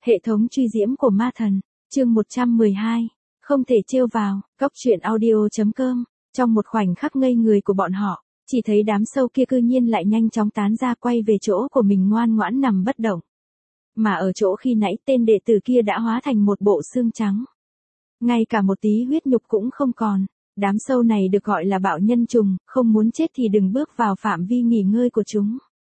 Hệ thống truy diễm của ma thần, chương 112, không thể trêu vào, Cóc truyện audio.com, trong một khoảnh khắc ngây người của bọn họ, chỉ thấy đám sâu kia cư nhiên lại nhanh chóng tán ra quay về chỗ của mình ngoan ngoãn nằm bất động. Mà ở chỗ khi nãy tên đệ tử kia đã hóa thành một bộ xương trắng. Ngay cả một tí huyết nhục cũng không còn, đám sâu này được gọi là bạo nhân trùng, không muốn chết thì đừng bước vào phạm vi nghỉ ngơi của chúng.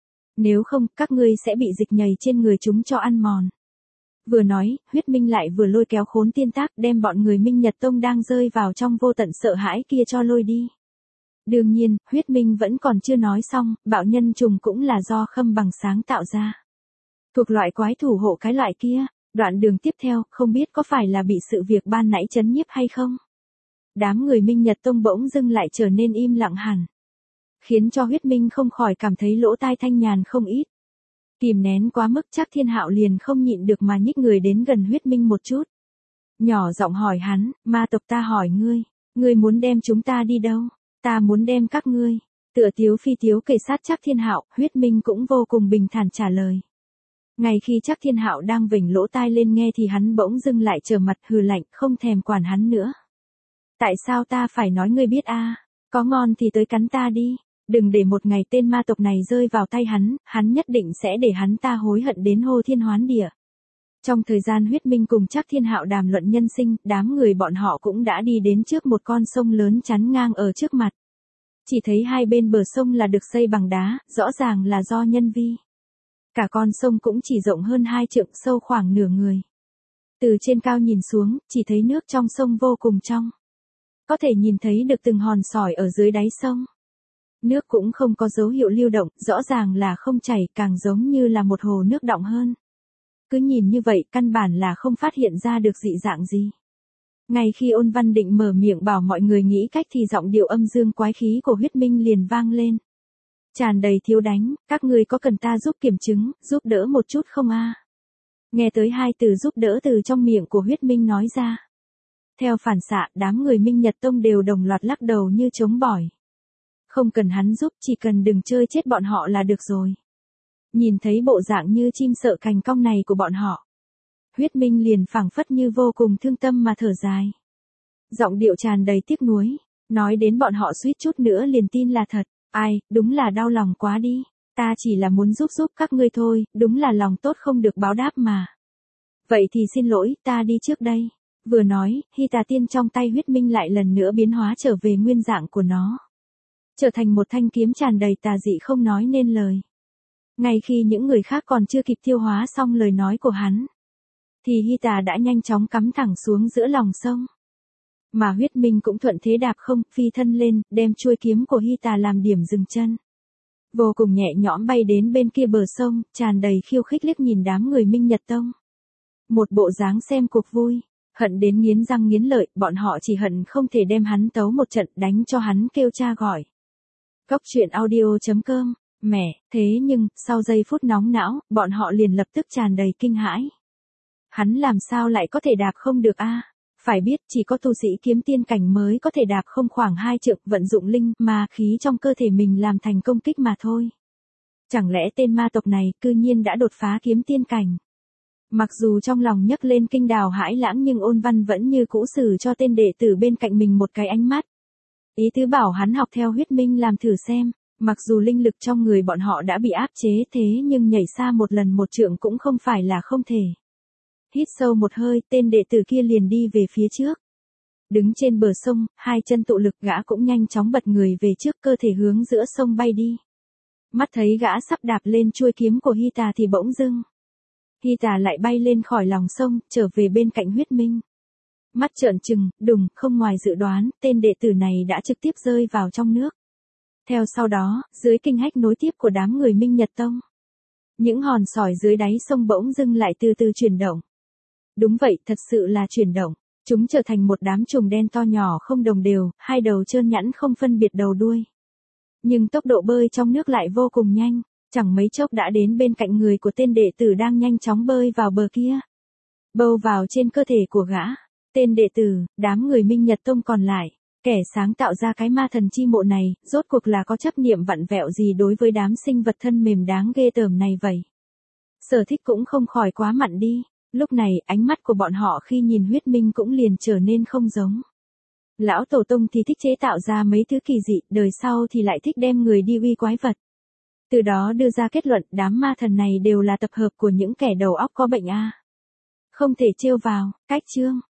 Nếu không, các ngươi sẽ bị dịch nhầy trên người chúng cho ăn mòn. Vừa nói, Huyết Minh lại vừa lôi kéo Khốn Tiên Tác đem bọn người Minh Nhật Tông đang rơi vào trong vô tận sợ hãi kia cho lôi đi. Đương nhiên, Huyết Minh vẫn còn chưa nói xong, bạo nhân trùng cũng là do Khâm Bằng sáng tạo ra. Thuộc loại quái thủ hộ cái loại kia, đoạn đường tiếp theo, không biết có phải là bị sự việc ban nãy chấn nhiếp hay không? Đám người Minh Nhật Tông bỗng dưng lại trở nên im lặng hẳn. Khiến cho Huyết Minh không khỏi cảm thấy lỗ tai thanh nhàn không ít. Kìm nén quá mức Trác Thiên Hạo liền không nhịn được mà nhích người đến gần Huyết Minh một chút. Nhỏ giọng hỏi hắn, ma tộc ta hỏi ngươi muốn đem chúng ta đi đâu? Ta muốn đem các ngươi. Tựa tiếu phi tiếu kề sát Trác Thiên Hạo, Huyết Minh cũng vô cùng bình thản trả lời. Ngay khi Trác Thiên Hạo đang vểnh lỗ tai lên nghe thì hắn bỗng dưng lại trở mặt hừ lạnh, không thèm quản hắn nữa. Tại sao ta phải nói ngươi biết a? Có ngon thì tới cắn ta đi. Đừng để một ngày tên ma tộc này rơi vào tay hắn nhất định sẽ để hắn ta hối hận đến hô thiên hoán địa. Trong thời gian Huyết Minh cùng Trác Thiên Hạo đàm luận nhân sinh, đám người bọn họ cũng đã đi đến trước một con sông lớn chắn ngang ở trước mặt. Chỉ thấy hai bên bờ sông là được xây bằng đá, rõ ràng là do nhân vi. Cả con sông cũng chỉ rộng hơn 2 trượng, sâu khoảng nửa người. Từ trên cao nhìn xuống, chỉ thấy nước trong sông vô cùng trong. Có thể nhìn thấy được từng hòn sỏi ở dưới đáy sông. Nước cũng không có dấu hiệu lưu động, rõ ràng là không chảy, càng giống như là một hồ nước đọng hơn. Cứ nhìn như vậy, căn bản là không phát hiện ra được dị dạng gì. Ngay khi Ôn Văn định mở miệng bảo mọi người nghĩ cách thì giọng điệu âm dương quái khí của Huyết Minh liền vang lên. Tràn đầy thiếu đánh, các ngươi có cần ta giúp kiểm chứng, giúp đỡ một chút không a? Nghe tới hai từ giúp đỡ từ trong miệng của Huyết Minh nói ra. Theo phản xạ, đám người Minh Nhật Tông đều đồng loạt lắc đầu như trống bỏi. Không cần hắn giúp, chỉ cần đừng chơi chết bọn họ là được rồi. Nhìn thấy bộ dạng như chim sợ cành cong này của bọn họ. Huyết Minh liền phảng phất như vô cùng thương tâm mà thở dài. Giọng điệu tràn đầy tiếc nuối, nói đến bọn họ suýt chút nữa liền tin là thật. Ai, đúng là đau lòng quá đi. Ta chỉ là muốn giúp các ngươi thôi, đúng là lòng tốt không được báo đáp mà. Vậy thì xin lỗi, ta đi trước đây. Vừa nói, Hy Tà Tiên trong tay Huyết Minh lại lần nữa biến hóa trở về nguyên dạng của nó. Trở thành một thanh kiếm tràn đầy tà dị không nói nên lời. Ngay khi những người khác còn chưa kịp tiêu hóa xong lời nói của hắn, thì Hy Tà đã nhanh chóng cắm thẳng xuống giữa lòng sông. Mà Huyết Minh cũng thuận thế đạp không, phi thân lên, đem chuôi kiếm của Hy Tà làm điểm dừng chân. Vô cùng nhẹ nhõm bay đến bên kia bờ sông, tràn đầy khiêu khích liếc nhìn đám người Minh Nhật Tông. Một bộ dáng xem cuộc vui, hận đến nghiến răng nghiến lợi, bọn họ chỉ hận không thể đem hắn tấu một trận đánh cho hắn kêu cha gọi. Cóc truyện audio.com, mẹ, thế nhưng, sau giây phút nóng não, bọn họ liền lập tức tràn đầy kinh hãi. Hắn làm sao lại có thể đạp không được a? Phải biết, chỉ có tu sĩ kiếm tiên cảnh mới có thể đạp không khoảng 2 trượng, vận dụng linh ma khí trong cơ thể mình làm thành công kích mà thôi. Chẳng lẽ tên ma tộc này cư nhiên đã đột phá kiếm tiên cảnh? Mặc dù trong lòng nhấc lên kinh đào hãi lãng nhưng Ôn Văn vẫn như cũ xử cho tên đệ tử bên cạnh mình một cái ánh mắt. Ý tứ bảo hắn học theo Huyết Minh làm thử xem, mặc dù linh lực trong người bọn họ đã bị áp chế thế nhưng nhảy xa một lần 1 trượng cũng không phải là không thể. Hít sâu một hơi, tên đệ tử kia liền đi về phía trước. Đứng trên bờ sông, hai chân tụ lực gã cũng nhanh chóng bật người về trước, cơ thể hướng giữa sông bay đi. Mắt thấy gã sắp đạp lên chuôi kiếm của Hy Tà thì bỗng dưng. Hy Tà lại bay lên khỏi lòng sông, trở về bên cạnh Huyết Minh. Mắt trợn trừng, đùng, không ngoài dự đoán, tên đệ tử này đã trực tiếp rơi vào trong nước. Theo sau đó, dưới kinh hách nối tiếp của đám người Minh Nhật Tông, những hòn sỏi dưới đáy sông bỗng dưng lại từ từ chuyển động. Đúng vậy, thật sự là chuyển động. Chúng trở thành một đám trùng đen to nhỏ không đồng đều, hai đầu trơn nhẵn không phân biệt đầu đuôi. Nhưng tốc độ bơi trong nước lại vô cùng nhanh, chẳng mấy chốc đã đến bên cạnh người của tên đệ tử đang nhanh chóng bơi vào bờ kia. Bâu vào trên cơ thể của gã. Tên đệ tử, đám người Minh Nhật Tông còn lại, kẻ sáng tạo ra cái ma thần chi mộ này, rốt cuộc là có chấp niệm vặn vẹo gì đối với đám sinh vật thân mềm đáng ghê tởm này vậy? Sở thích cũng không khỏi quá mặn đi. Lúc này, ánh mắt của bọn họ khi nhìn huyết minh cũng liền trở nên không giống. Lão tổ tông thì thích chế tạo ra mấy thứ kỳ dị, đời sau thì lại thích đem người đi uy quái vật. Từ đó đưa ra kết luận đám ma thần này đều là tập hợp của những kẻ đầu óc có bệnh a. Không thể trêu vào, cách chương.